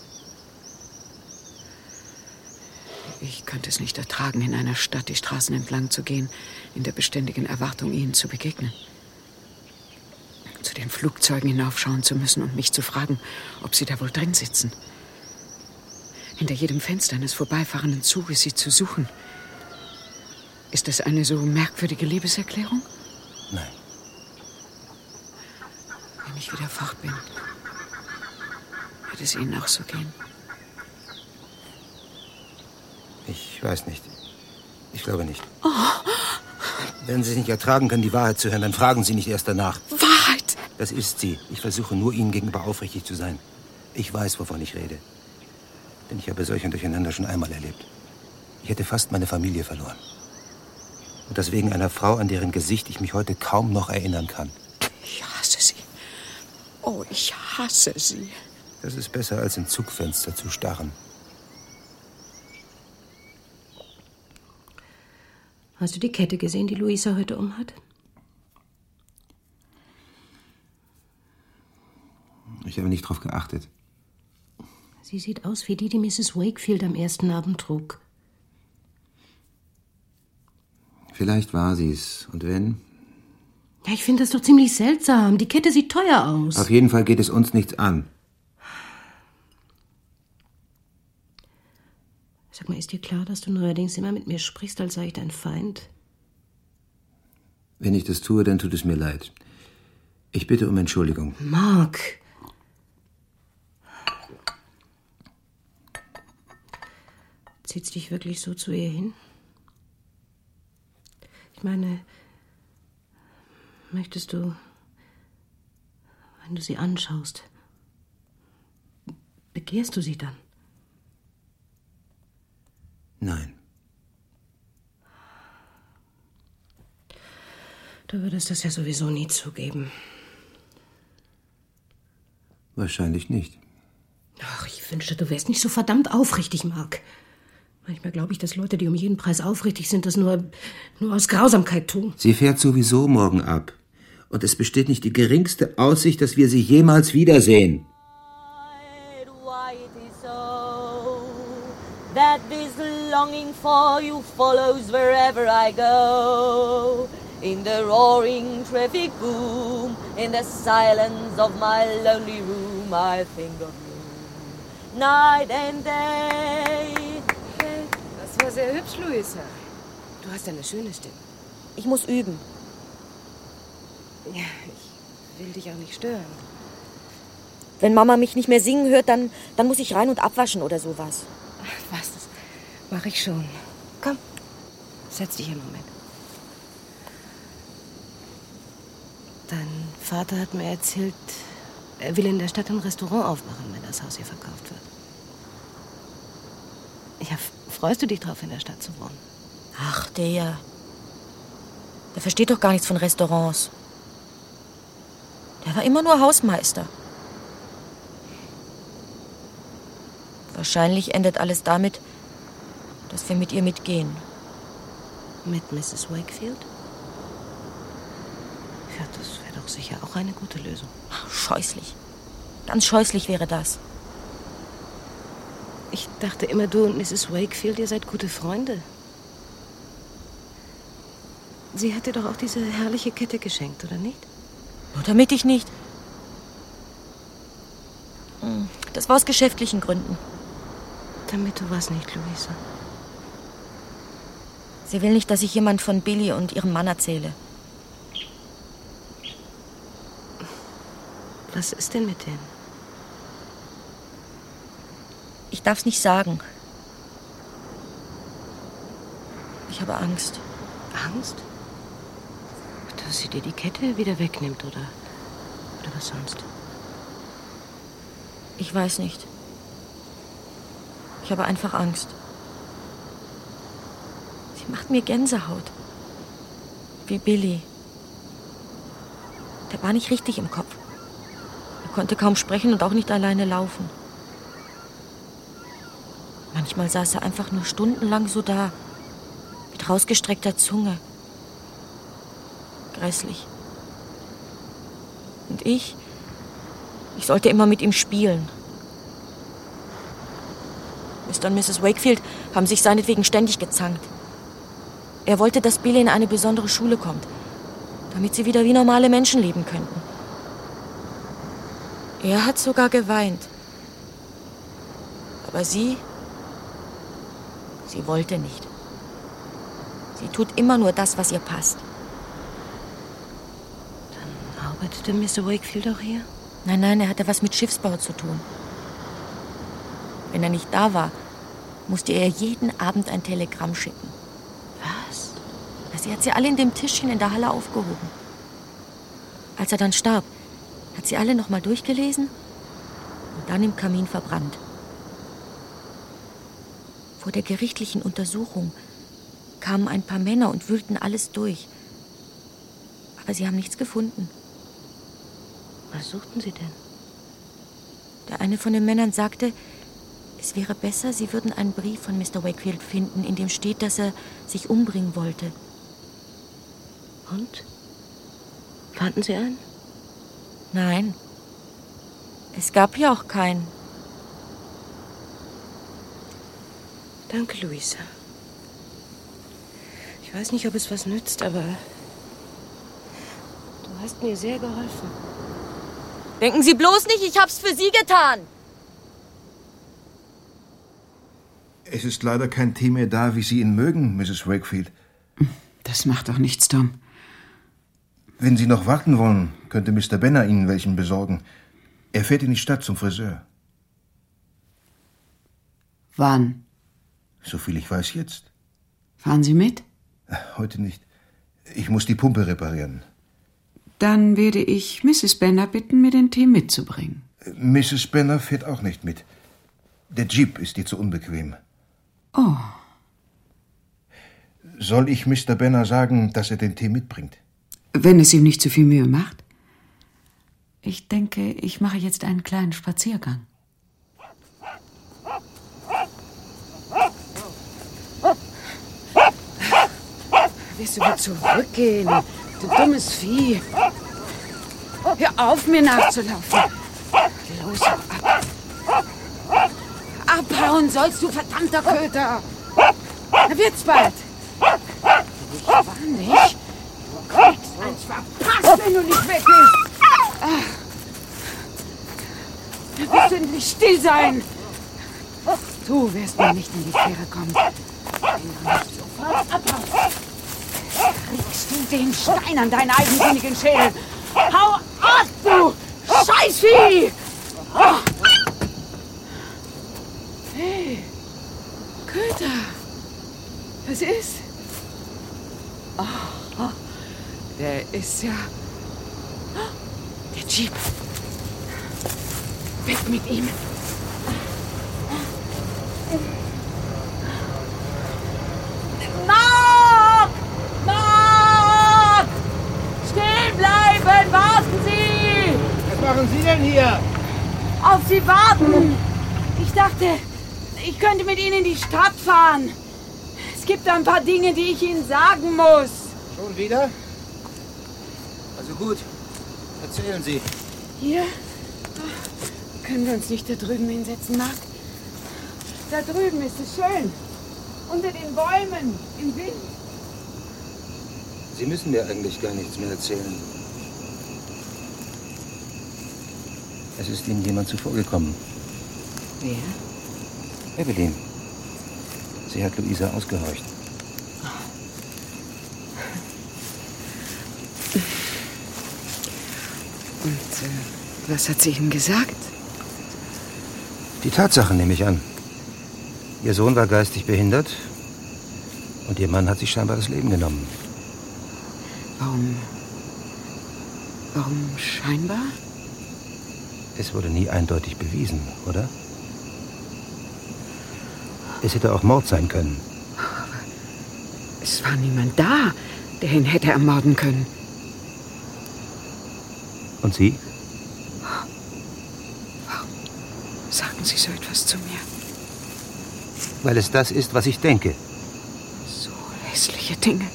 Ich könnte es nicht ertragen, in einer Stadt die Straßen entlang zu gehen, in der beständigen Erwartung, Ihnen zu begegnen. Zu den Flugzeugen hinaufschauen zu müssen und mich zu fragen, ob Sie da wohl drin sitzen. Hinter jedem Fenster eines vorbeifahrenden Zuges Sie zu suchen. Ist das eine so merkwürdige Liebeserklärung? Nein. Wenn ich wieder fort bin, wird es Ihnen auch so gehen? Ich weiß nicht. Ich glaube nicht. Oh. Wenn Sie es nicht ertragen können, die Wahrheit zu hören, dann fragen Sie nicht erst danach. Wahrheit? Das ist sie. Ich versuche nur, Ihnen gegenüber aufrichtig zu sein. Ich weiß, wovon ich rede. Denn ich habe solch ein Durcheinander schon einmal erlebt. Ich hätte fast meine Familie verloren. Und das wegen einer Frau, an deren Gesicht ich mich heute kaum noch erinnern kann. Ich hasse Sie. Oh, ich hasse Sie. Das ist besser, als im Zugfenster zu starren. Hast du die Kette gesehen, die Luisa heute umhat? Ich habe nicht drauf geachtet. Sie sieht aus wie die Mrs. Wakefield am ersten Abend trug. Vielleicht war sie es. Und wenn? Ja, ich finde das doch ziemlich seltsam. Die Kette sieht teuer aus. Auf jeden Fall geht es uns nichts an. Sag mal, ist dir klar, dass du neuerdings immer mit mir sprichst, als sei ich dein Feind? Wenn ich das tue, dann tut es mir leid. Ich bitte um Entschuldigung. Mark! Zieht's dich wirklich so zu ihr hin? Ich meine, möchtest du, wenn du sie anschaust, begehrst du sie dann? Nein. Du würdest das ja sowieso nie zugeben. Wahrscheinlich nicht. Ach, ich wünschte, du wärst nicht so verdammt aufrichtig, Mark. Manchmal glaube ich, dass Leute, die um jeden Preis aufrichtig sind, das nur aus Grausamkeit tun. Sie fährt sowieso morgen ab. Und es besteht nicht die geringste Aussicht, dass wir sie jemals wiedersehen. That this longing for you follows wherever I go. In the roaring traffic boom, in the silence of my lonely room, I think of you, night and day. Das war sehr hübsch, Luisa. Du hast eine schöne Stimme. Ich muss üben. Ja, ich will dich auch nicht stören. Wenn Mama mich nicht mehr singen hört, dann muss ich rein und abwaschen oder sowas. Ach, was, das mache ich schon. Komm, setz dich einen Moment. Dein Vater hat mir erzählt, er will in der Stadt ein Restaurant aufmachen, wenn das Haus hier verkauft wird. Ja, freust du dich drauf, in der Stadt zu wohnen? Ach, der versteht doch gar nichts von Restaurants. Der war immer nur Hausmeister. Wahrscheinlich endet alles damit, dass wir mit ihr mitgehen. Mit Mrs. Wakefield? Ja, das wäre doch sicher auch eine gute Lösung. Ach, scheußlich. Ganz scheußlich wäre das. Ich dachte immer, du und Mrs. Wakefield, ihr seid gute Freunde. Sie hat dir doch auch diese herrliche Kette geschenkt, oder nicht? Nur damit ich nicht... Das war aus geschäftlichen Gründen. Damit du was nicht, Luisa. Sie will nicht, dass ich jemand von Billy und ihrem Mann erzähle. Was ist denn mit denen? Ich darf's nicht sagen. Ich habe Angst. Angst? Dass sie dir die Kette wieder wegnimmt, oder was sonst? Ich weiß nicht. Ich habe einfach Angst. Sie macht mir Gänsehaut. Wie Billy. Der war nicht richtig im Kopf. Er konnte kaum sprechen und auch nicht alleine laufen. Manchmal saß er einfach nur stundenlang so da, mit rausgestreckter Zunge. Grässlich. Und ich sollte immer mit ihm spielen. Mr. und Mrs. Wakefield haben sich seinetwegen ständig gezankt. Er wollte, dass Billy in eine besondere Schule kommt, damit sie wieder wie normale Menschen leben könnten. Er hat sogar geweint. Aber sie wollte nicht. Sie tut immer nur das, was ihr passt. Dann arbeitete Mr. Wakefield auch hier? Nein, er hatte was mit Schiffsbau zu tun. Wenn er nicht da war, musste er jeden Abend ein Telegramm schicken. Was? Sie hat sie alle in dem Tischchen in der Halle aufgehoben. Als er dann starb, hat sie alle noch mal durchgelesen und dann im Kamin verbrannt. Vor der gerichtlichen Untersuchung kamen ein paar Männer und wühlten alles durch. Aber sie haben nichts gefunden. Was suchten sie denn? Der eine von den Männern sagte, es wäre besser, sie würden einen Brief von Mr. Wakefield finden, in dem steht, dass er sich umbringen wollte. Und? Fanden Sie einen? Nein. Es gab ja auch keinen. Danke, Luisa. Ich weiß nicht, ob es was nützt, aber du hast mir sehr geholfen. Denken Sie bloß nicht, ich hab's für Sie getan. Es ist leider kein Tee mehr da, wie Sie ihn mögen, Mrs. Wakefield. Das macht doch nichts, Tom. Wenn Sie noch warten wollen, könnte Mr. Benner Ihnen welchen besorgen. Er fährt in die Stadt zum Friseur. Wann? Soviel ich weiß, jetzt. Fahren Sie mit? Heute nicht. Ich muss die Pumpe reparieren. Dann werde ich Mrs. Benner bitten, mir den Tee mitzubringen. Mrs. Benner fährt auch nicht mit. Der Jeep ist ihr zu unbequem. Oh. Soll ich Mr. Benner sagen, dass er den Tee mitbringt? Wenn es ihm nicht zu viel Mühe macht. Ich denke, ich mache jetzt einen kleinen Spaziergang. Willst du wieder zurückgehen, du dummes Vieh? Hör auf, mir nachzulaufen. Los, hau ab. Abhauen sollst du, verdammter Köter. Da wird's bald. Ich warn dich. Du kriegst eins verpasst, wenn du nicht weg bist. Da wirst du endlich still sein. Du wirst mir nicht in die Quere kommen. Wenn du nicht sofort abhaust, kriegst du den Stein an deinen eigensinnigen Schädel. Hau ab, du Scheißvieh! Oh. Hey, Köter, was ist? Oh, der ist ja... Der Jeep. Weg mit ihm. Mark! Mark! Stehen bleiben! Warten Sie! Was machen Sie denn hier? Auf Sie warten! Ich dachte, ich könnte mit Ihnen in die Stadt fahren. Es gibt ein paar Dinge, die ich Ihnen sagen muss. Schon wieder? Also gut, erzählen Sie. Hier? Können wir uns nicht da drüben hinsetzen, Mark? Da drüben ist es schön. Unter den Bäumen, im Wind. Sie müssen mir eigentlich gar nichts mehr erzählen. Es ist Ihnen jemand zuvorgekommen. Wer? Evelyn. Sie hat Luisa ausgehorcht. Und was hat sie Ihnen gesagt? Die Tatsachen nehme ich an. Ihr Sohn war geistig behindert und Ihr Mann hat sich scheinbar das Leben genommen. Warum scheinbar? Es wurde nie eindeutig bewiesen, oder? Es hätte auch Mord sein können. Aber es war niemand da, der ihn hätte ermorden können. Und Sie? Warum sagen Sie so etwas zu mir? Weil es das ist, was ich denke. So hässliche Dinge.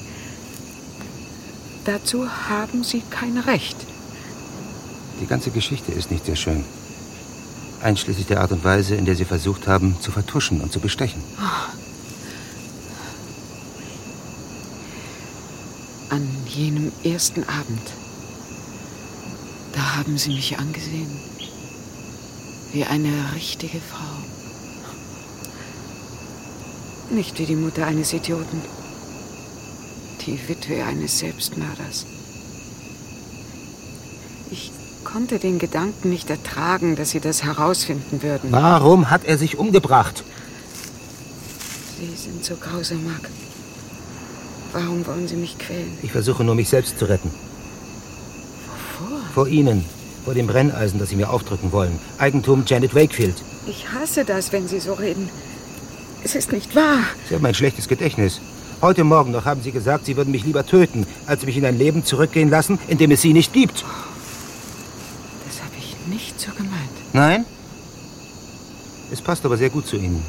Dazu haben Sie kein Recht. Die ganze Geschichte ist nicht sehr schön. Einschließlich der Art und Weise, in der Sie versucht haben, zu vertuschen und zu bestechen. An jenem ersten Abend, da haben Sie mich angesehen. Wie eine richtige Frau. Nicht wie die Mutter eines Idioten. Die Witwe eines Selbstmörders. Ich konnte den Gedanken nicht ertragen, dass Sie das herausfinden würden. Warum hat er sich umgebracht? Sie sind so grausam, Mark. Warum wollen Sie mich quälen? Ich versuche nur, mich selbst zu retten. Wovor? Vor Ihnen. Vor dem Brenneisen, das Sie mir aufdrücken wollen. Eigentum Janet Wakefield. Ich hasse das, wenn Sie so reden. Es ist nicht wahr. Sie haben ein schlechtes Gedächtnis. Heute Morgen noch haben Sie gesagt, Sie würden mich lieber töten, als mich in ein Leben zurückgehen lassen, in dem es Sie nicht gibt. Das habe ich nicht so gemeint. Nein? Es passt aber sehr gut zu Ihnen.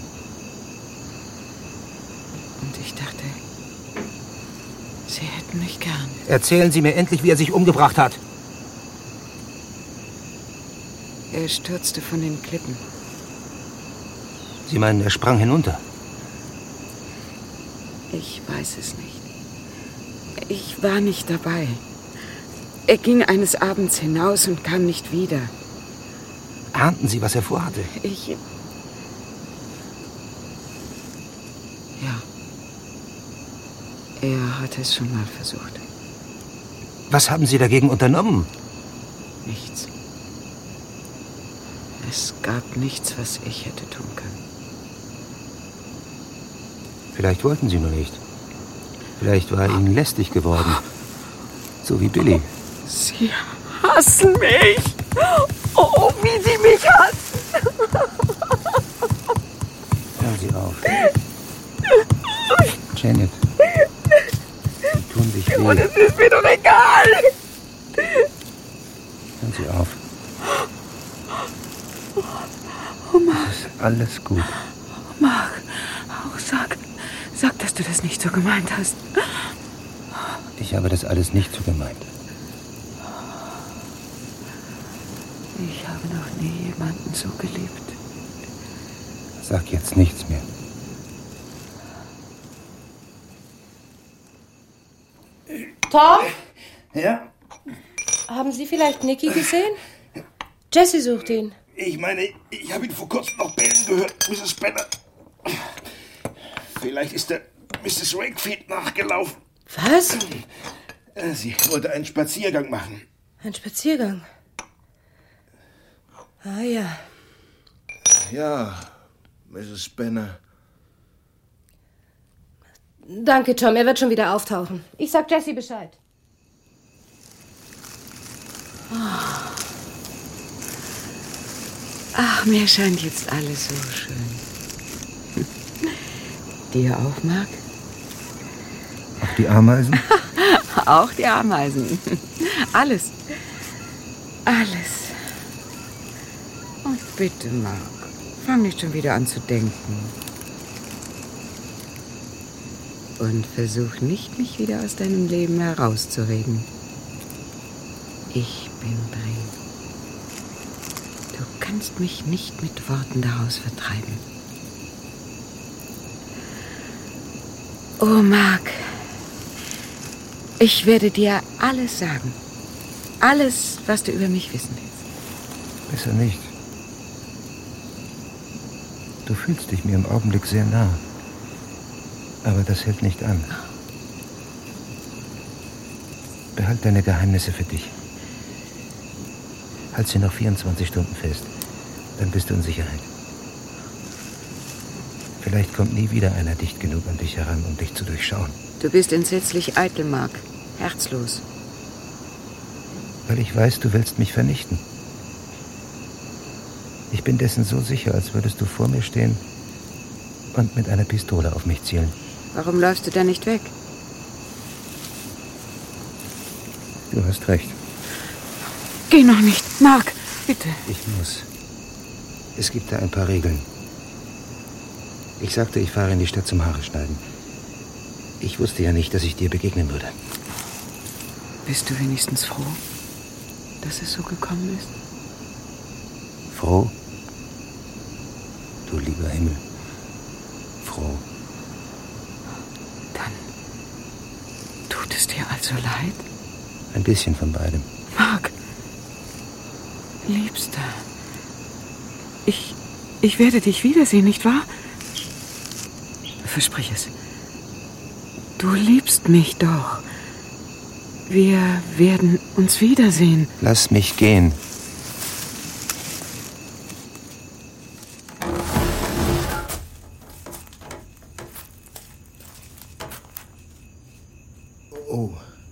Und ich dachte, Sie hätten mich gern. Erzählen Sie mir endlich, wie er sich umgebracht hat. Er stürzte von den Klippen. Sie meinen, er sprang hinunter? Ich weiß es nicht. Ich war nicht dabei. Er ging eines Abends hinaus und kam nicht wieder. Ahnten Sie, was er vorhatte? Ja. Er hat es schon mal versucht. Was haben Sie dagegen unternommen? Nichts. Es gab nichts, was ich hätte tun können. Vielleicht wollten Sie nur nicht. Vielleicht war er Ihnen lästig geworden. So wie Billy. Sie hassen mich. Oh, wie Sie mich hassen. Hören Sie auf. Janet. Sie tun sich weh. Das ist mir doch egal. Hören Sie auf. Oh, Mark. Es ist alles gut. Mark, auch sag, dass du das nicht so gemeint hast. Ich habe das alles nicht so gemeint. Ich habe noch nie jemanden so geliebt. Sag jetzt nichts mehr. Tom? Ja? Haben Sie vielleicht Nicky gesehen? Jessie sucht ihn. Ich meine, ich habe ihn vor kurzem noch bellen gehört, Mrs. Benner. Vielleicht ist er Mrs. Wakefield nachgelaufen. Was? Sie wollte einen Spaziergang machen. Ein Spaziergang. Ah ja. Ja, Mrs. Benner. Danke, Tom. Er wird schon wieder auftauchen. Ich sag Jessie Bescheid. Ach, mir scheint jetzt alles so schön. Dir auch, Mark? Auch die Ameisen? Auch die Ameisen. Alles. Alles. Und bitte, Mark, fang nicht schon wieder an zu denken. Und versuch nicht, mich wieder aus deinem Leben herauszureden. Ich bin drin. Du kannst mich nicht mit Worten daraus vertreiben. Oh, Mark, ich werde dir alles sagen. Alles, was du über mich wissen willst. Besser nicht. Du fühlst dich mir im Augenblick sehr nah. Aber das hält nicht an. Behalt deine Geheimnisse für dich. Halt sie noch 24 Stunden fest. Dann bist du in Sicherheit. Vielleicht kommt nie wieder einer dicht genug an dich heran, um dich zu durchschauen. Du bist entsetzlich eitel, Mark. Herzlos. Weil ich weiß, du willst mich vernichten. Ich bin dessen so sicher, als würdest du vor mir stehen und mit einer Pistole auf mich zielen. Warum läufst du da nicht weg? Du hast recht. Geh noch nicht, Mark, bitte. Ich muss. Es gibt da ein paar Regeln. Ich sagte, ich fahre in die Stadt zum Haare schneiden. Ich wusste ja nicht, dass ich dir begegnen würde. Bist du wenigstens froh, dass es so gekommen ist? Froh? Du lieber Himmel. Froh. Dann tut es dir also leid? Ein bisschen von beidem. Mark, Liebster, ich werde dich wiedersehen, nicht wahr? Versprich es. Du liebst mich doch. Wir werden uns wiedersehen. Lass mich gehen. Oh.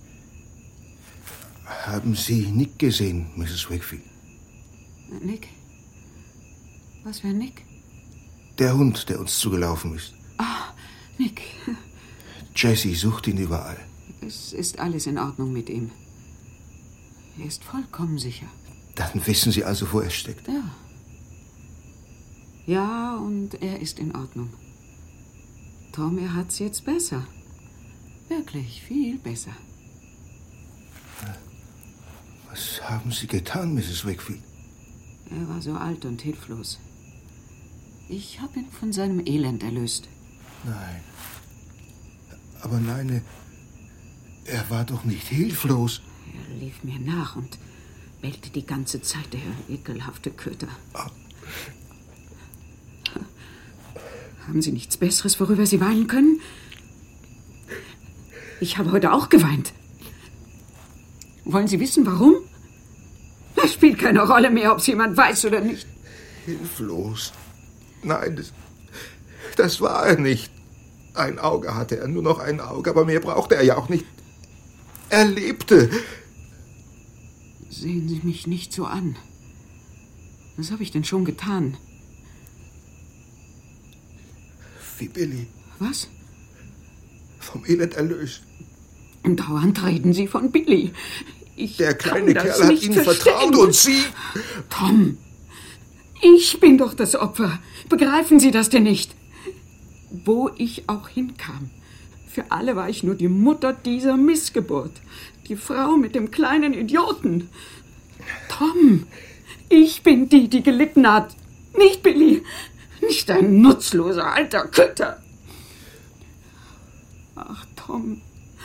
Haben Sie Nick gesehen, Mrs. Wakefield? Nick? Was für ein Nick? Der Hund, der uns zugelaufen ist. Ah, Nick. Jessie sucht ihn überall. Es ist alles in Ordnung mit ihm. Er ist vollkommen sicher. Dann wissen Sie also, wo er steckt. Ja. Ja, und er ist in Ordnung. Tom, er hat's jetzt besser. Wirklich viel besser. Was haben Sie getan, Mrs. Wakefield? Er war so alt und hilflos. Ich habe ihn von seinem Elend erlöst. Nein. Aber nein, er war doch nicht hilflos. Er lief mir nach und bellte die ganze Zeit, der ekelhafte Köter. Haben Sie nichts Besseres, worüber Sie weinen können? Ich habe heute auch geweint. Wollen Sie wissen, warum? Es spielt keine Rolle mehr, ob es jemand weiß oder nicht. Hilflos? Nein, das war er nicht. Ein Auge hatte er, nur noch ein Auge, aber mehr brauchte er ja auch nicht. Er lebte. Sehen Sie mich nicht so an. Was habe ich denn schon getan? Wie Billy. Was? Vom Elend erlöst. Dauernd reden Sie von Billy. Der kleine Kerl hat Ihnen vertraut und Sie... Tom, ich bin doch das Opfer. Begreifen Sie das denn nicht? Wo ich auch hinkam. Für alle war ich nur die Mutter dieser Missgeburt. Die Frau mit dem kleinen Idioten. Tom, ich bin die gelitten hat. Nicht Billy. Nicht ein nutzloser alter Köter. Ach, Tom.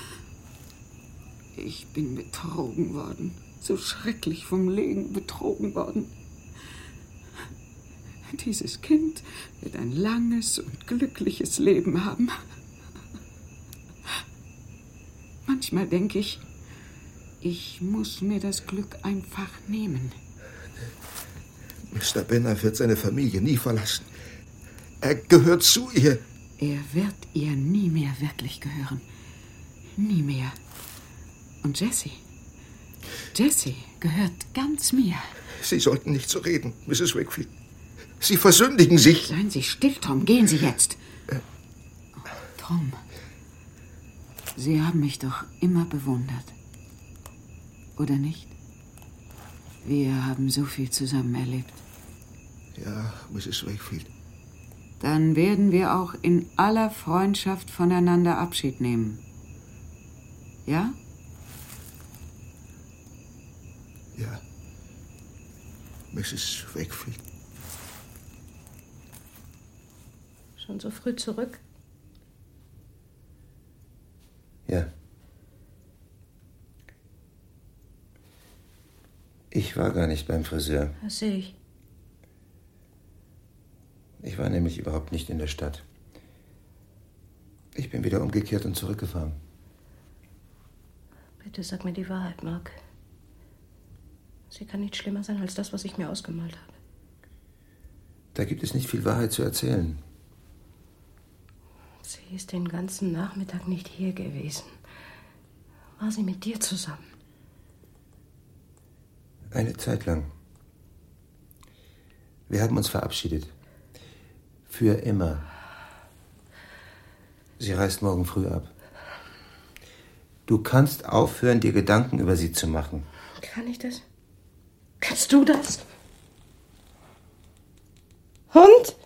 Ich bin betrogen worden. So schrecklich vom Leben betrogen worden. Dieses Kind wird ein langes und glückliches Leben haben. Manchmal denke ich, ich muss mir das Glück einfach nehmen. Mr. Benner wird seine Familie nie verlassen. Er gehört zu ihr. Er wird ihr nie mehr wirklich gehören. Nie mehr. Und Jessie gehört ganz mir. Sie sollten nicht so reden, Mrs. Wakefield. Sie versündigen sich. Seien Sie still, Tom. Gehen Sie jetzt. Tom, Sie haben mich doch immer bewundert. Oder nicht? Wir haben so viel zusammen erlebt. Ja, Mrs. Wakefield. Dann werden wir auch in aller Freundschaft voneinander Abschied nehmen. Ja? Ja, Mrs. Wakefield. Schon so früh zurück? Ja. Ich Ich war gar nicht beim Friseur. Das sehe ich. Ich war nämlich überhaupt nicht in der Stadt. Ich bin wieder umgekehrt und zurückgefahren. Bitte sag mir die Wahrheit, Mark. Sie kann nicht schlimmer sein als das, was ich mir ausgemalt habe. Da gibt es nicht viel Wahrheit zu erzählen. Sie ist den ganzen Nachmittag nicht hier gewesen. War sie mit dir zusammen? Eine Zeit lang. Wir haben uns verabschiedet. Für immer. Sie reist morgen früh ab. Du kannst aufhören, dir Gedanken über sie zu machen. Kann ich das? Kannst du das? Und?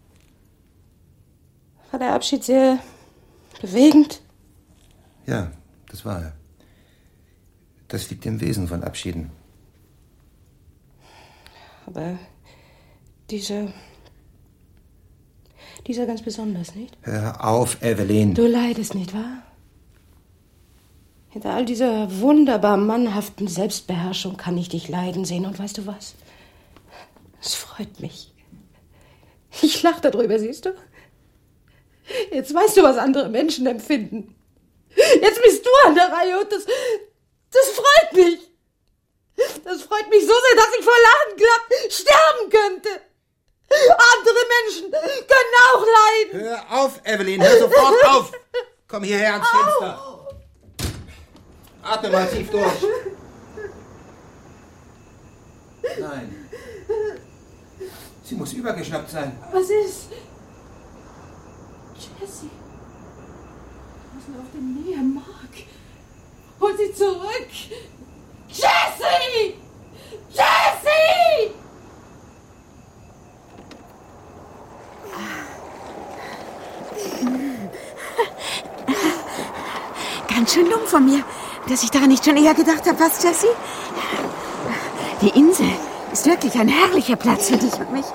War der Abschied sehr bewegend? Ja, das war er. Das liegt im Wesen von Abschieden. Aber dieser ganz besonders, nicht? Hör auf, Evelyn. Du leidest, nicht wahr? Hinter all dieser wunderbar mannhaften Selbstbeherrschung kann ich dich leiden sehen. Und weißt du was? Es freut mich. Ich lache darüber, siehst du? Jetzt weißt du, was andere Menschen empfinden. Jetzt bist du an der Reihe und das freut mich. Das freut mich so sehr, dass ich vor Lachen glatt sterben könnte. Andere Menschen können auch leiden. Hör auf, Evelyn, hör sofort auf. Komm hierher ans Fenster. Atme mal tief durch. Nein. Sie muss übergeschnappt sein. Was ist? Jessie. Was läuft denn näher, Mark? Hol sie zurück. Jessie! Jessie! Ganz schön dumm von mir, dass ich daran nicht schon eher gedacht habe, was, Jessie? Die Insel ist wirklich ein herrlicher Platz für dich und mich.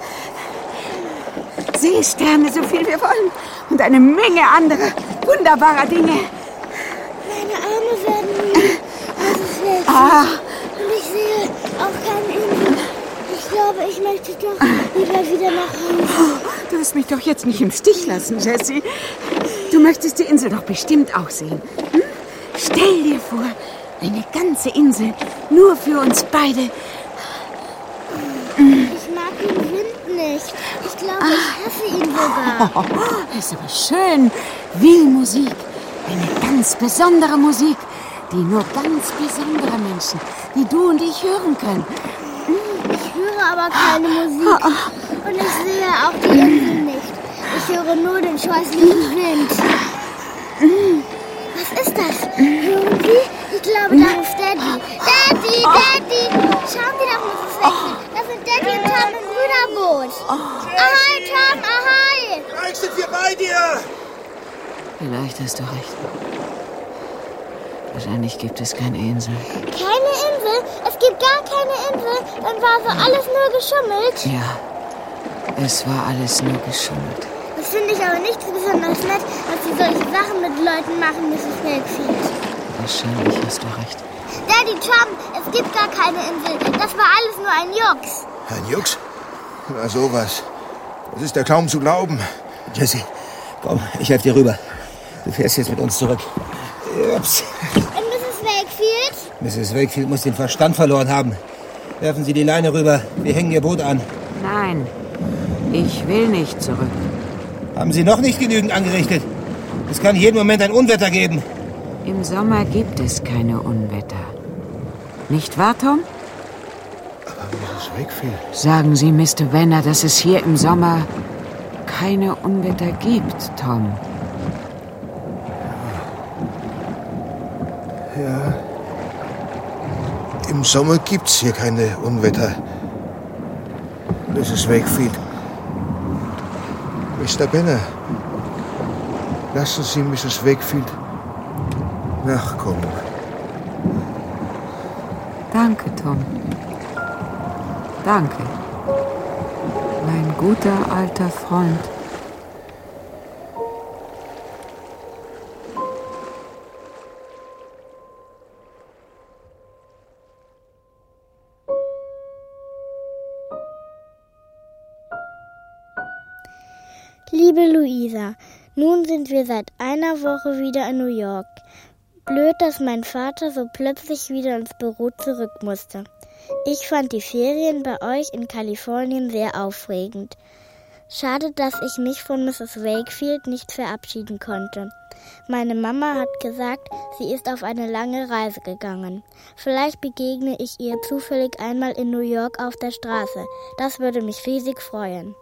Seesterne, so viel wir wollen. Und eine Menge anderer wunderbarer Dinge. Meine Arme werden müde. Das ist weg. Und ich sehe auch keine Insel. Ich glaube, ich möchte doch lieber wieder nach Hause. Du wirst mich doch jetzt nicht im Stich lassen, Jessie. Du möchtest die Insel doch bestimmt auch sehen. Hm? Stell dir vor, eine ganze Insel, nur für uns beide. Ich mag den Wind nicht. Ich glaube, ich hasse ihn sogar. Das ist aber schön. Wie Musik. Eine ganz besondere Musik, die nur ganz besondere Menschen, wie du und ich, hören können. Ich höre aber keine Musik. Und ich sehe auch die Insel nicht. Ich höre nur den scheußlichen Wind. Was ist das? Hören Sie? Ich glaube, da ist Daddy. Daddy, Daddy! Schauen Sie doch, Mrs. Wakefield. Das sind Daddy und Tom im Ruderboot. Ahoi, Tom, ahoi! Gleich sind wir bei dir! Vielleicht hast du recht. Wahrscheinlich gibt es keine Insel. Keine Insel? Es gibt gar keine Insel? Dann war so alles nur geschummelt? Ja, es war alles nur geschummelt. Das finde ich aber nicht besonders nett, dass Sie solche Sachen mit Leuten machen, Mrs. Wakefield. Wahrscheinlich hast du recht. Daddy, Tom, es gibt gar keine Insel. Das war alles nur ein Jux. Ein Jux? Na sowas. Das ist ja kaum zu glauben. Jessie, komm, ich helfe dir rüber. Du fährst jetzt mit uns zurück. Ups. Und Mrs. Wakefield? Mrs. Wakefield muss den Verstand verloren haben. Werfen Sie die Leine rüber. Wir hängen Ihr Boot an. Nein, ich will nicht zurück. Haben Sie noch nicht genügend angerichtet? Es kann jeden Moment ein Unwetter geben. Im Sommer gibt es keine Unwetter. Nicht wahr, Tom? Aber Mrs. Wakefield... Sagen Sie, Mr. Venner, dass es hier im Sommer keine Unwetter gibt, Tom. Ja. Im Sommer gibt's hier keine Unwetter. Mrs. Wakefield. Mr. Benner. Lassen Sie Mrs. Wakefield nachkommen. Danke, Tom. Danke. Mein guter alter Freund. Liebe Luisa, nun sind wir seit einer Woche wieder in New York. Blöd, dass mein Vater so plötzlich wieder ins Büro zurück musste. Ich fand die Ferien bei euch in Kalifornien sehr aufregend. Schade, dass ich mich von Mrs. Wakefield nicht verabschieden konnte. Meine Mama hat gesagt, sie ist auf eine lange Reise gegangen. Vielleicht begegne ich ihr zufällig einmal in New York auf der Straße. Das würde mich riesig freuen.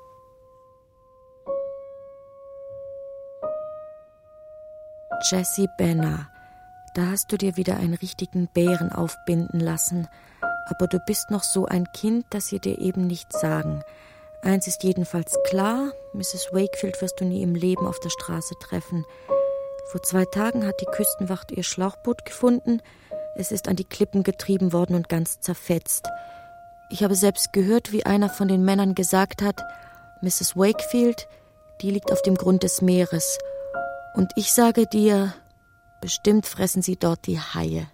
Jessie Benner, da hast du dir wieder einen richtigen Bären aufbinden lassen. Aber du bist noch so ein Kind, dass sie dir eben nichts sagen. Eins ist jedenfalls klar, Mrs. Wakefield wirst du nie im Leben auf der Straße treffen. Vor 2 Tagen hat die Küstenwacht ihr Schlauchboot gefunden. Es ist an die Klippen getrieben worden und ganz zerfetzt. Ich habe selbst gehört, wie einer von den Männern gesagt hat, Mrs. Wakefield, die liegt auf dem Grund des Meeres. Und ich sage dir, bestimmt fressen sie dort die Haie.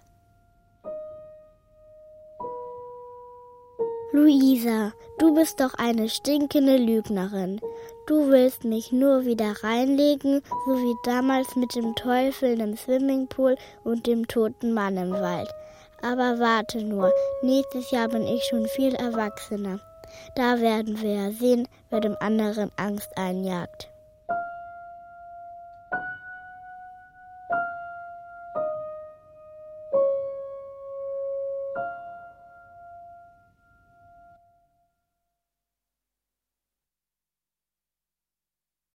Luisa, du bist doch eine stinkende Lügnerin. Du willst mich nur wieder reinlegen, so wie damals mit dem Teufel im Swimmingpool und dem toten Mann im Wald. Aber warte nur, nächstes Jahr bin ich schon viel erwachsener. Da werden wir ja sehen, wer dem anderen Angst einjagt.